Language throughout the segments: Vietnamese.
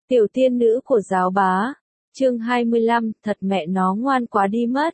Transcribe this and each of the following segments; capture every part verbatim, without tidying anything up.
Tiểu tiên nữ của giáo bá. Chương hai mươi lăm, thật mẹ nó ngoan quá đi mất.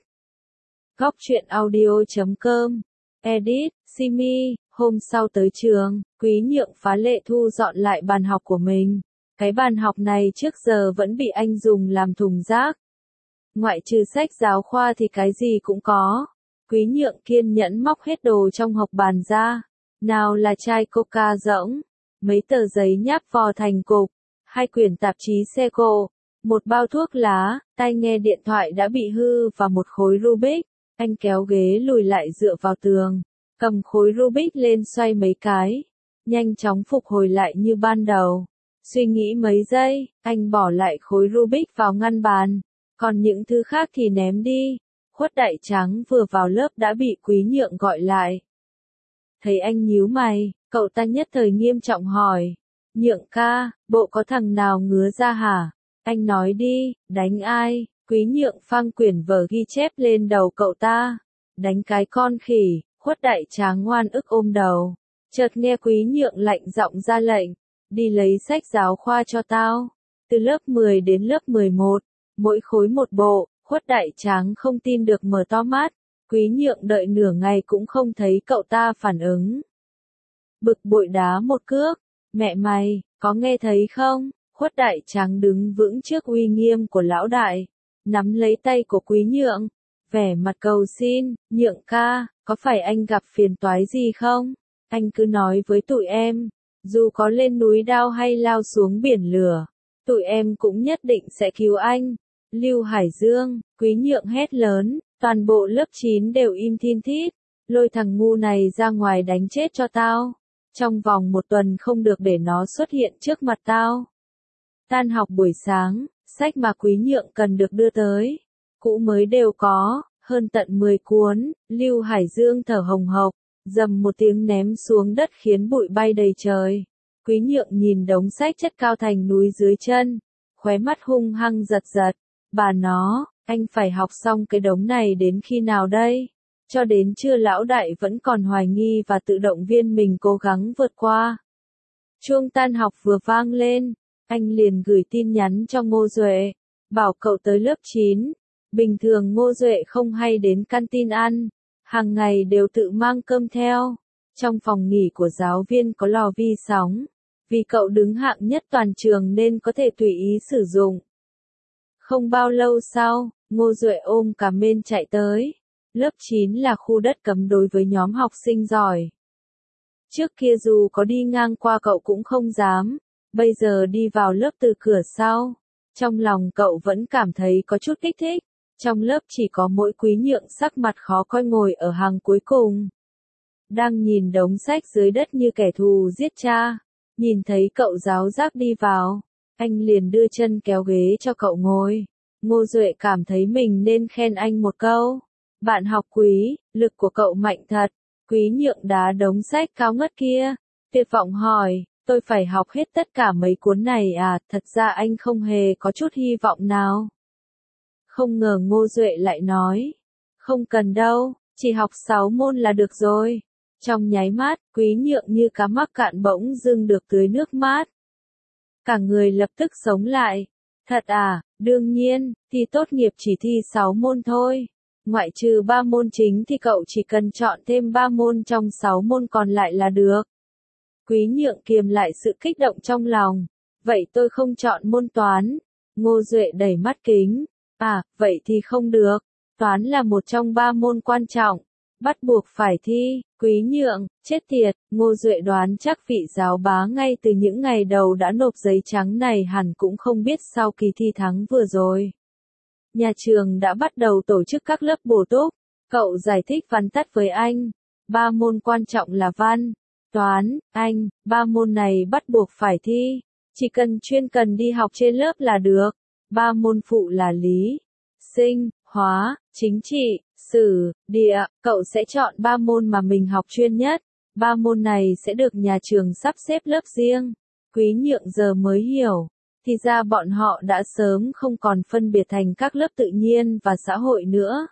Góc truyện audio chấm com. Edit, Simi. Hôm sau tới trường, Quý Nhượng phá lệ thu dọn lại bàn học của mình. Cái bàn học này trước giờ vẫn bị anh dùng làm thùng rác. Ngoại trừ sách giáo khoa thì cái gì cũng có. Quý Nhượng kiên nhẫn móc hết đồ trong hộc bàn ra. Nào là chai coca rỗng, mấy tờ giấy nháp vò thành cục, hai quyển tạp chí xe cộ, một bao thuốc lá, tai nghe điện thoại đã bị hư và một khối Rubik. Anh kéo ghế lùi lại dựa vào tường, cầm khối Rubik lên xoay mấy cái, nhanh chóng phục hồi lại như ban đầu. Suy nghĩ mấy giây, anh bỏ lại khối Rubik vào ngăn bàn, còn những thứ khác thì ném đi. Khuất Đại Tráng vừa vào lớp đã bị Quý Nhượng gọi lại. Thấy anh nhíu mày, cậu ta nhất thời nghiêm trọng hỏi. Nhượng ca, bộ có thằng nào ngứa ra hả? Anh nói đi, đánh ai? Quý Nhượng phang quyển vở ghi chép lên đầu cậu ta. Đánh cái con khỉ. Khuất Đại Tráng ngoan ức ôm đầu. Chợt nghe Quý Nhượng lạnh giọng ra lệnh. Đi lấy sách giáo khoa cho tao. Từ lớp mười đến lớp mười một, mỗi khối một bộ. Khuất Đại Tráng không tin được mở to mắt. Quý Nhượng đợi nửa ngày cũng không thấy cậu ta phản ứng. Bực bội đá một cước. Mẹ mày, có nghe thấy không? Khuất Đại Tráng đứng vững trước uy nghiêm của lão đại, nắm lấy tay của Quý Nhượng, vẻ mặt cầu xin. Nhượng ca, có phải anh gặp phiền toái gì không? Anh cứ nói với tụi em, dù có lên núi đao hay lao xuống biển lửa, tụi em cũng nhất định sẽ cứu anh. Lưu Hải Dương, Quý Nhượng hét lớn, toàn bộ lớp chín đều im thin thít. Lôi thằng ngu này ra ngoài đánh chết cho tao. Trong vòng một tuần không được để nó xuất hiện trước mặt tao. Tan học buổi sáng, sách mà Quý Nhượng cần được đưa tới, cũ mới đều có, hơn tận mười cuốn. Lưu Hải Dương thở hồng hộc, dầm một tiếng ném xuống đất khiến bụi bay đầy trời. Quý Nhượng nhìn đống sách chất cao thành núi dưới chân, khóe mắt hung hăng giật giật. Bà nó, anh phải học xong cái đống này đến khi nào đây? Cho đến trưa lão đại vẫn còn hoài nghi và tự động viên mình cố gắng vượt qua. Chuông tan học vừa vang lên, anh liền gửi tin nhắn cho Ngô Duệ, bảo cậu tới lớp chín. Bình thường Ngô Duệ không hay đến canteen ăn, hàng ngày đều tự mang cơm theo. Trong phòng nghỉ của giáo viên có lò vi sóng, vì cậu đứng hạng nhất toàn trường nên có thể tùy ý sử dụng. Không bao lâu sau, Ngô Duệ ôm cả mên chạy tới. Lớp chín là khu đất cấm đối với nhóm học sinh giỏi. Trước kia dù có đi ngang qua cậu cũng không dám, bây giờ đi vào lớp từ cửa sau. Trong lòng cậu vẫn cảm thấy có chút kích thích. Trong lớp chỉ có mỗi Quý Nhượng sắc mặt khó coi ngồi ở hàng cuối cùng. Đang nhìn đống sách dưới đất như kẻ thù giết cha. Nhìn thấy cậu giáo giác đi vào, anh liền đưa chân kéo ghế cho cậu ngồi. Ngô Duệ cảm thấy mình nên khen anh một câu. Bạn học Quý, lực của cậu mạnh thật. Quý Nhượng đá đống sách cao ngất kia, tuyệt vọng hỏi, tôi phải học hết tất cả mấy cuốn này à? Thật ra anh không hề có chút hy vọng nào. Không ngờ Ngô Duệ lại nói, không cần đâu, chỉ học sáu môn là được rồi. Trong nháy mắt, Quý Nhượng như cá mắc cạn bỗng dưng được tưới nước mát. Cả người lập tức sống lại. Thật à? Đương nhiên, thi tốt nghiệp chỉ thi sáu môn thôi. Ngoại trừ ba môn chính thì cậu chỉ cần chọn thêm ba môn trong sáu môn còn lại là được. Quý Nhượng kiềm lại sự kích động trong lòng. Vậy tôi không chọn môn toán. Ngô Duệ đẩy mắt kính. À, vậy thì không được. Toán là một trong ba môn quan trọng, bắt buộc phải thi. Quý Nhượng, chết tiệt. Ngô Duệ đoán chắc vị giáo bá ngay từ những ngày đầu đã nộp giấy trắng này hẳn cũng không biết sau kỳ thi thắng vừa rồi. Nhà trường đã bắt đầu tổ chức các lớp bổ túc. Cậu giải thích vắn tắt với anh. Ba môn quan trọng là văn, toán, anh. Ba môn này bắt buộc phải thi. Chỉ cần chuyên cần đi học trên lớp là được. Ba môn phụ là lý, sinh, hóa, chính trị, sử, địa. Cậu sẽ chọn ba môn mà mình học chuyên nhất. Ba môn này sẽ được nhà trường sắp xếp lớp riêng. Quý Nhượng giờ mới hiểu. Thì ra bọn họ đã sớm không còn phân biệt thành các lớp tự nhiên và xã hội nữa.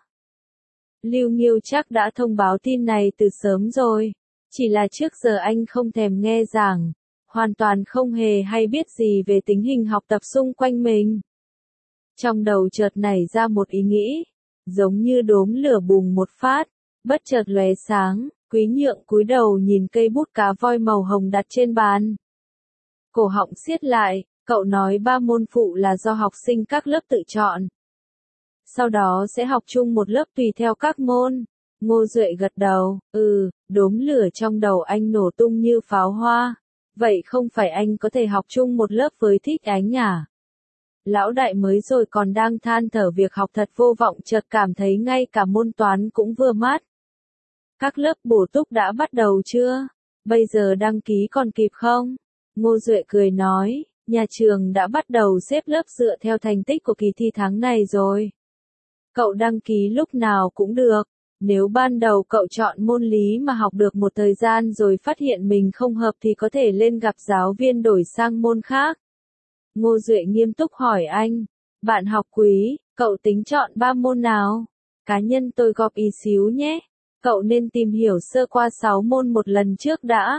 Lưu Nghiêu chắc đã thông báo tin này từ sớm rồi. Chỉ là trước giờ anh không thèm nghe giảng, hoàn toàn không hề hay biết gì về tình hình học tập xung quanh mình. Trong đầu chợt nảy ra một ý nghĩ, giống như đốm lửa bùng một phát, bất chợt lóe sáng, Quý Nhượng cúi đầu nhìn cây bút cá voi màu hồng đặt trên bàn. Cổ họng siết lại, cậu nói ba môn phụ là do học sinh các lớp tự chọn. Sau đó sẽ học chung một lớp tùy theo các môn. Ngô Duệ gật đầu, ừ, đốm lửa trong đầu anh nổ tung như pháo hoa. Vậy không phải anh có thể học chung một lớp với Thích Ánh à? Lão đại mới rồi còn đang than thở việc học thật vô vọng, chợt cảm thấy ngay cả môn toán cũng vừa mắt. Các lớp bổ túc đã bắt đầu chưa? Bây giờ đăng ký còn kịp không? Ngô Duệ cười nói, nhà trường đã bắt đầu xếp lớp dựa theo thành tích của kỳ thi tháng này rồi. Cậu đăng ký lúc nào cũng được. Nếu ban đầu cậu chọn môn lý mà học được một thời gian rồi phát hiện mình không hợp thì có thể lên gặp giáo viên đổi sang môn khác. Ngô Duệ nghiêm túc hỏi anh, bạn học Quý, cậu tính chọn ba môn nào? Cá nhân tôi góp ý xíu nhé, cậu nên tìm hiểu sơ qua sáu môn một lần trước đã.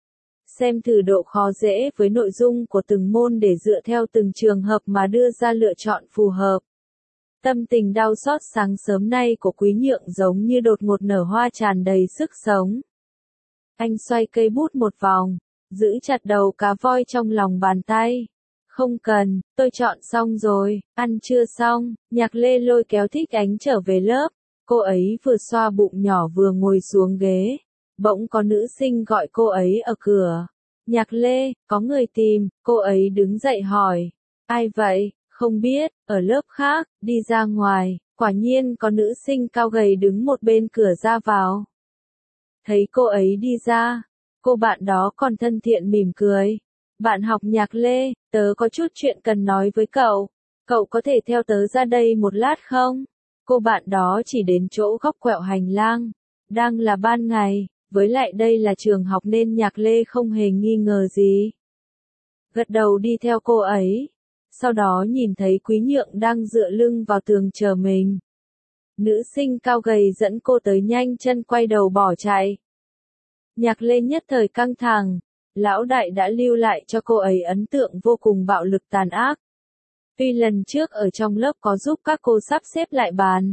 Xem thử độ khó dễ với nội dung của từng môn để dựa theo từng trường hợp mà đưa ra lựa chọn phù hợp. Tâm tình đau xót sáng sớm nay của Quý Nhượng giống như đột ngột nở hoa tràn đầy sức sống. Anh xoay cây bút một vòng, giữ chặt đầu cá voi trong lòng bàn tay. Không cần, tôi chọn xong rồi, ăn chưa xong. Nhạc Lê lôi kéo Thích Ánh trở về lớp. Cô ấy vừa xoa bụng nhỏ vừa ngồi xuống ghế. Bỗng có nữ sinh gọi cô ấy ở cửa. Nhạc Lê, có người tìm. Cô ấy đứng dậy hỏi. Ai vậy? Không biết, ở lớp khác, đi ra ngoài, quả nhiên có nữ sinh cao gầy đứng một bên cửa ra vào. Thấy cô ấy đi ra, cô bạn đó còn thân thiện mỉm cười. Bạn học Nhạc Lê, tớ có chút chuyện cần nói với cậu, cậu có thể theo tớ ra đây một lát không? Cô bạn đó chỉ đến chỗ góc quẹo hành lang, đang là ban ngày, với lại đây là trường học nên Nhạc Lê không hề nghi ngờ gì. Gật đầu đi theo cô ấy. Sau đó nhìn thấy Quý Nhượng đang dựa lưng vào tường chờ mình. Nữ sinh cao gầy dẫn cô tới, nhanh chân quay đầu bỏ chạy. Nhạc Lê nhất thời căng thẳng, lão đại đã lưu lại cho cô ấy ấn tượng vô cùng bạo lực tàn ác. Tuy lần trước ở trong lớp có giúp các cô sắp xếp lại bàn,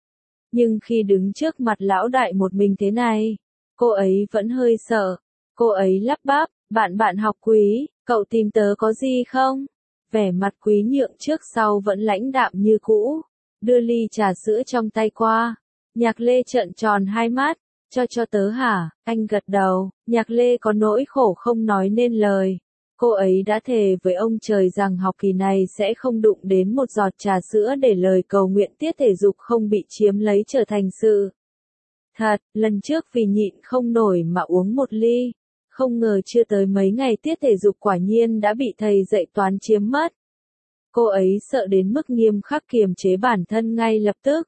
nhưng khi đứng trước mặt lão đại một mình thế này, cô ấy vẫn hơi sợ. Cô ấy lắp bắp, bạn bạn học Quý, cậu tìm tớ có gì không? Vẻ mặt Quý Nhượng trước sau vẫn lãnh đạm như cũ, đưa ly trà sữa trong tay qua. Nhạc Lê trợn tròn hai mắt, cho cho tớ hả? Anh gật đầu. Nhạc Lê có nỗi khổ không nói nên lời. Cô ấy đã thề với ông trời rằng học kỳ này sẽ không đụng đến một giọt trà sữa để lời cầu nguyện tiết thể dục không bị chiếm lấy trở thành sự thật. Lần trước vì nhịn không nổi mà uống một ly. Không ngờ chưa tới mấy ngày tiết thể dục quả nhiên đã bị thầy dạy toán chiếm mất. Cô ấy sợ đến mức nghiêm khắc kiềm chế bản thân ngay lập tức.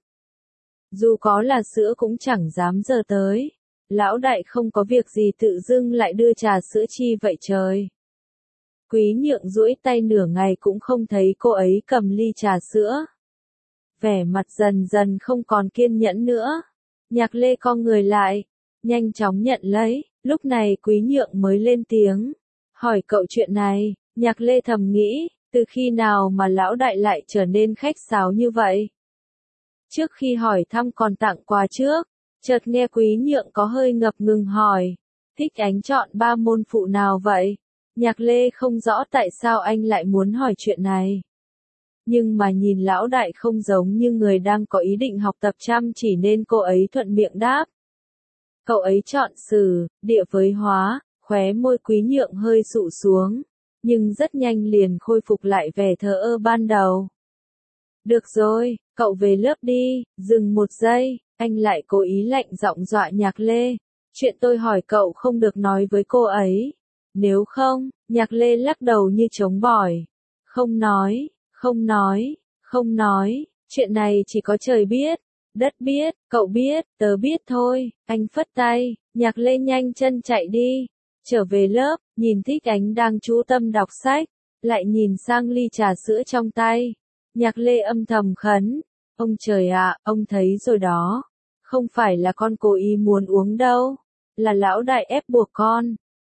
Dù có là sữa cũng chẳng dám giờ tới. Lão đại không có việc gì tự dưng lại đưa trà sữa chi vậy trời. Quý Nhượng duỗi tay nửa ngày cũng không thấy cô ấy cầm ly trà sữa. Vẻ mặt dần dần không còn kiên nhẫn nữa. Nhạc Lê cong người lại, nhanh chóng nhận lấy. Lúc này Quý Nhượng mới lên tiếng, hỏi cậu chuyện này. Nhạc Lê thầm nghĩ, từ khi nào mà lão đại lại trở nên khách sáo như vậy? Trước khi hỏi thăm còn tặng quà trước, chợt nghe Quý Nhượng có hơi ngập ngừng hỏi, Thích Ánh chọn ba môn phụ nào vậy? Nhạc Lê không rõ tại sao anh lại muốn hỏi chuyện này. Nhưng mà nhìn lão đại không giống như người đang có ý định học tập chăm chỉ nên cô ấy thuận miệng đáp. Cậu ấy chọn sử, địa với hóa. Khóe môi Quý Nhượng hơi sụ xuống, nhưng rất nhanh liền khôi phục lại vẻ thờ ơ ban đầu. Được rồi, cậu về lớp đi. Dừng một giây, anh lại cố ý lạnh giọng dọa Nhạc Lê. Chuyện tôi hỏi cậu không được nói với cô ấy. Nếu không, Nhạc Lê lắc đầu như trống bỏi. Không nói, không nói, không nói, chuyện này chỉ có trời biết. Đất biết, cậu biết, tớ biết thôi. Anh phất tay, Nhạc Lê nhanh chân chạy đi. Trở về lớp, nhìn Thích Ánh đang chú tâm đọc sách, lại nhìn sang ly trà sữa trong tay. Nhạc Lê âm thầm khấn, ông trời ạ, ông thấy rồi đó. Không phải là con cố ý muốn uống đâu, là lão đại ép buộc con.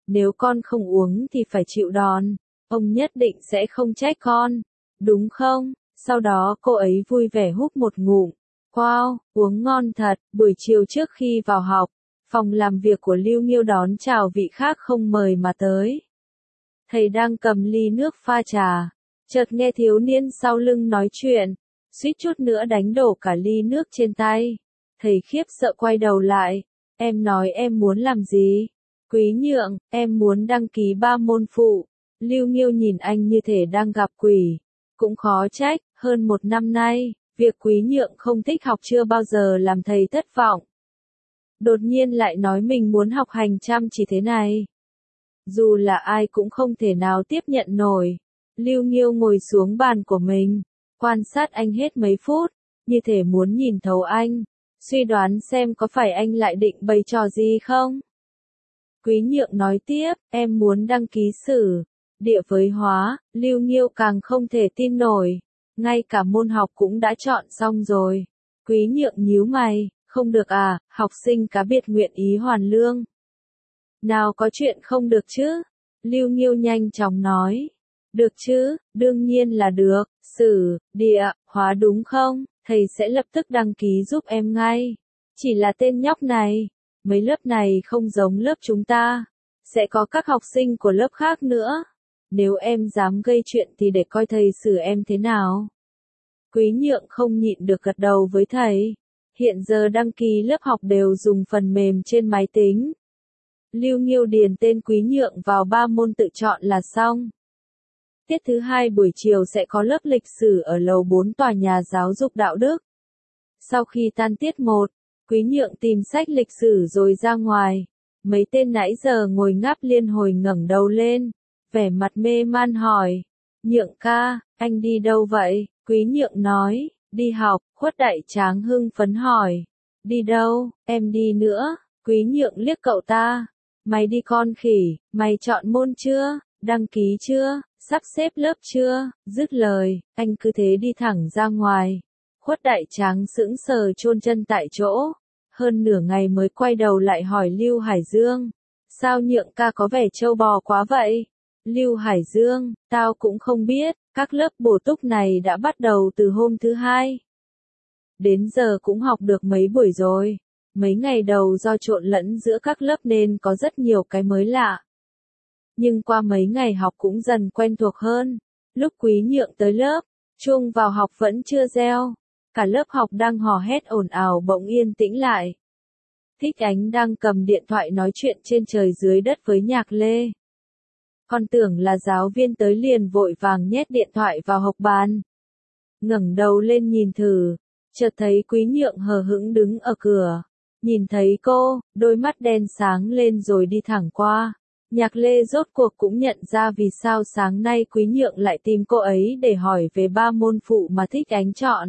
Nếu con không uống thì phải chịu đòn. Ông nhất định sẽ không trách con. Đúng không? Sau đó cô ấy vui vẻ húp một ngụm. Wow, uống ngon thật. Buổi chiều trước khi vào học, phòng làm việc của Lưu Nghiêu đón chào vị khác không mời mà tới. Thầy đang cầm ly nước pha trà. Chợt nghe thiếu niên sau lưng nói chuyện. Suýt chút nữa đánh đổ cả ly nước trên tay. Thầy khiếp sợ quay đầu lại. Em nói em muốn làm gì? Quý Nhượng, em muốn đăng ký ba môn phụ. Lưu Nghiêu nhìn anh như thể đang gặp quỷ. Cũng khó trách, hơn một năm nay, việc Quý Nhượng không thích học chưa bao giờ làm thầy thất vọng. Đột nhiên lại nói mình muốn học hành chăm chỉ thế này. Dù là ai cũng không thể nào tiếp nhận nổi. Lưu Nghiêu ngồi xuống bàn của mình, quan sát anh hết mấy phút, như thể muốn nhìn thấu anh, suy đoán xem có phải anh lại định bày trò gì không. Quý Nhượng nói tiếp, em muốn đăng ký sử, địa với hóa. Lưu Nghiêu càng không thể tin nổi, ngay cả môn học cũng đã chọn xong rồi. Quý Nhượng nhíu mày, không được à, học sinh cá biệt nguyện ý hoàn lương. Nào có chuyện không được chứ? Lưu Nghiêu nhanh chóng nói. Được chứ, đương nhiên là được, sử, địa, hóa đúng không? Thầy sẽ lập tức đăng ký giúp em ngay. Chỉ là tên nhóc này, mấy lớp này không giống lớp chúng ta. Sẽ có các học sinh của lớp khác nữa. Nếu em dám gây chuyện thì để coi thầy xử em thế nào. Quý Nhượng không nhịn được gật đầu với thầy. Hiện giờ đăng ký lớp học đều dùng phần mềm trên máy tính. Lưu Nghiêu điền tên Quý Nhượng vào ba môn tự chọn là xong. Tiết thứ hai buổi chiều sẽ có lớp lịch sử ở lầu bốn tòa nhà giáo dục đạo đức. Sau khi tan tiết một, Quý Nhượng tìm sách lịch sử rồi ra ngoài. Mấy tên nãy giờ ngồi ngáp liên hồi ngẩng đầu lên, vẻ mặt mê man hỏi. Nhượng ca, anh đi đâu vậy? Quý Nhượng nói, đi học. Khuất Đại Tráng hưng phấn hỏi. Đi đâu? Em đi nữa. Quý Nhượng liếc cậu ta. Mày đi con khỉ, mày chọn môn chưa? Đăng ký chưa? Sắp xếp lớp chưa? Dứt lời, anh cứ thế đi thẳng ra ngoài. Khuất Đại Tráng sững sờ chôn chân tại chỗ. Hơn nửa ngày mới quay đầu lại hỏi Lưu Hải Dương. Sao Nhượng ca có vẻ trâu bò quá vậy? Lưu Hải Dương, tao cũng không biết, các lớp bổ túc này đã bắt đầu từ hôm thứ hai. Đến giờ cũng học được mấy buổi rồi. Mấy ngày đầu do trộn lẫn giữa các lớp nên có rất nhiều cái mới lạ. Nhưng qua mấy ngày học cũng dần quen thuộc hơn. Lúc Quý Nhượng tới lớp, chuông vào học vẫn chưa reo. Cả lớp học đang hò hét ồn ào bỗng yên tĩnh lại. Thích Ánh đang cầm điện thoại nói chuyện trên trời dưới đất với Nhạc Lê. Con tưởng là giáo viên tới liền vội vàng nhét điện thoại vào hộc bàn. Ngẩng đầu lên nhìn thử, chợt thấy Quý Nhượng hờ hững đứng ở cửa. Nhìn thấy cô, đôi mắt đen sáng lên rồi đi thẳng qua. Nhạc Lê rốt cuộc cũng nhận ra vì sao sáng nay Quý Nhượng lại tìm cô ấy để hỏi về ba môn phụ mà Thích Ánh chọn.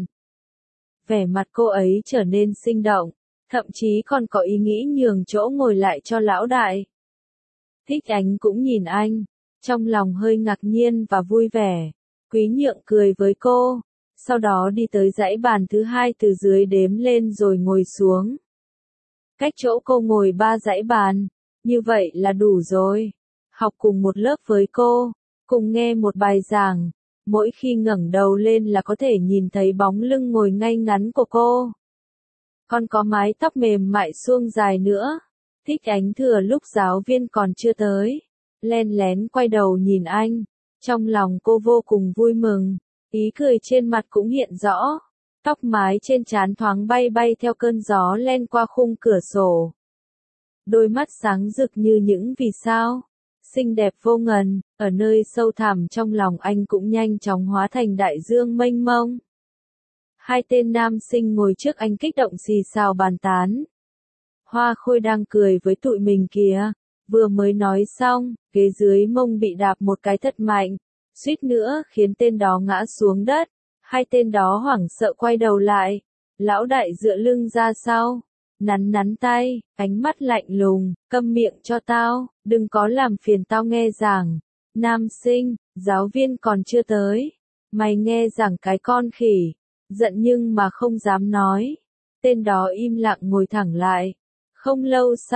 Vẻ mặt cô ấy trở nên sinh động, thậm chí còn có ý nghĩ nhường chỗ ngồi lại cho lão đại. Thích Ánh cũng nhìn anh, trong lòng hơi ngạc nhiên và vui vẻ. Quý Nhượng cười với cô, sau đó đi tới dãy bàn thứ hai từ dưới đếm lên rồi ngồi xuống. Cách chỗ cô ngồi ba dãy bàn, như vậy là đủ rồi. Học cùng một lớp với cô, cùng nghe một bài giảng, mỗi khi ngẩng đầu lên là có thể nhìn thấy bóng lưng ngồi ngay ngắn của cô. Còn có mái tóc mềm mại suông dài nữa. Thích Ánh thừa lúc giáo viên còn chưa tới, len lén quay đầu nhìn anh. Trong lòng cô vô cùng vui mừng, ý cười trên mặt cũng hiện rõ. Tóc mái trên trán thoáng bay bay theo cơn gió len qua khung cửa sổ. Đôi mắt sáng rực như những vì sao, xinh đẹp vô ngần, ở nơi sâu thẳm trong lòng anh cũng nhanh chóng hóa thành đại dương mênh mông. Hai tên nam sinh ngồi trước anh kích động xì xào bàn tán. Hoa Khôi đang cười với tụi mình kìa, vừa mới nói xong, ghế dưới mông bị đạp một cái thật mạnh, suýt nữa khiến tên đó ngã xuống đất. Hai tên đó hoảng sợ quay đầu lại, lão đại dựa lưng ra sau, nắn nắn tay, ánh mắt lạnh lùng, câm miệng cho tao, đừng có làm phiền tao nghe giảng. Nam sinh, giáo viên còn chưa tới, mày nghe giảng cái con khỉ, giận nhưng mà không dám nói. Tên đó im lặng ngồi thẳng lại. Không lâu sau,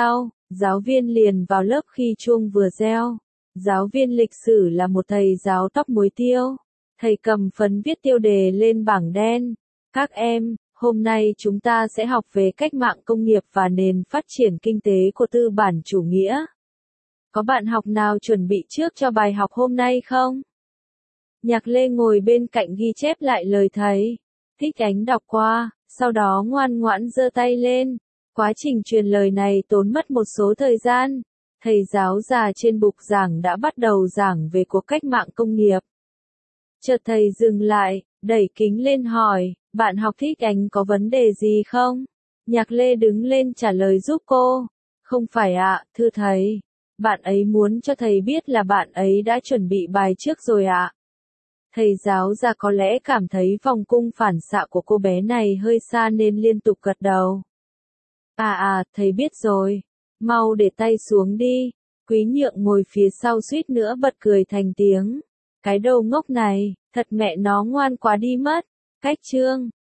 Giáo viên liền vào lớp khi chuông vừa reo. Giáo viên lịch sử là một thầy giáo tóc muối tiêu. Thầy cầm phấn viết tiêu đề lên bảng đen. Các em, hôm nay chúng ta sẽ học về cách mạng công nghiệp và nền phát triển kinh tế của tư bản chủ nghĩa. Có bạn học nào chuẩn bị trước cho bài học hôm nay không? Nhạc Lê ngồi bên cạnh ghi chép lại lời thầy. Thích Ánh đọc qua, sau đó ngoan ngoãn giơ tay lên. Quá trình truyền lời này tốn mất một số thời gian. Thầy giáo già trên bục giảng đã bắt đầu giảng về cuộc cách mạng công nghiệp. Chợt thầy dừng lại, đẩy kính lên hỏi, bạn học Thích Ánh có vấn đề gì không? Nhạc Lê đứng lên trả lời giúp cô. Không phải ạ, thưa thầy. Bạn ấy muốn cho thầy biết là bạn ấy đã chuẩn bị bài trước rồi ạ. Thầy giáo già có lẽ cảm thấy vòng cung phản xạ của cô bé này hơi xa nên liên tục gật đầu. À à, thầy biết rồi. Mau để tay xuống đi. Quý Nhượng ngồi phía sau suýt nữa bật cười thành tiếng. Cái đầu ngốc này, thật mẹ nó ngoan quá đi mất. Cách chương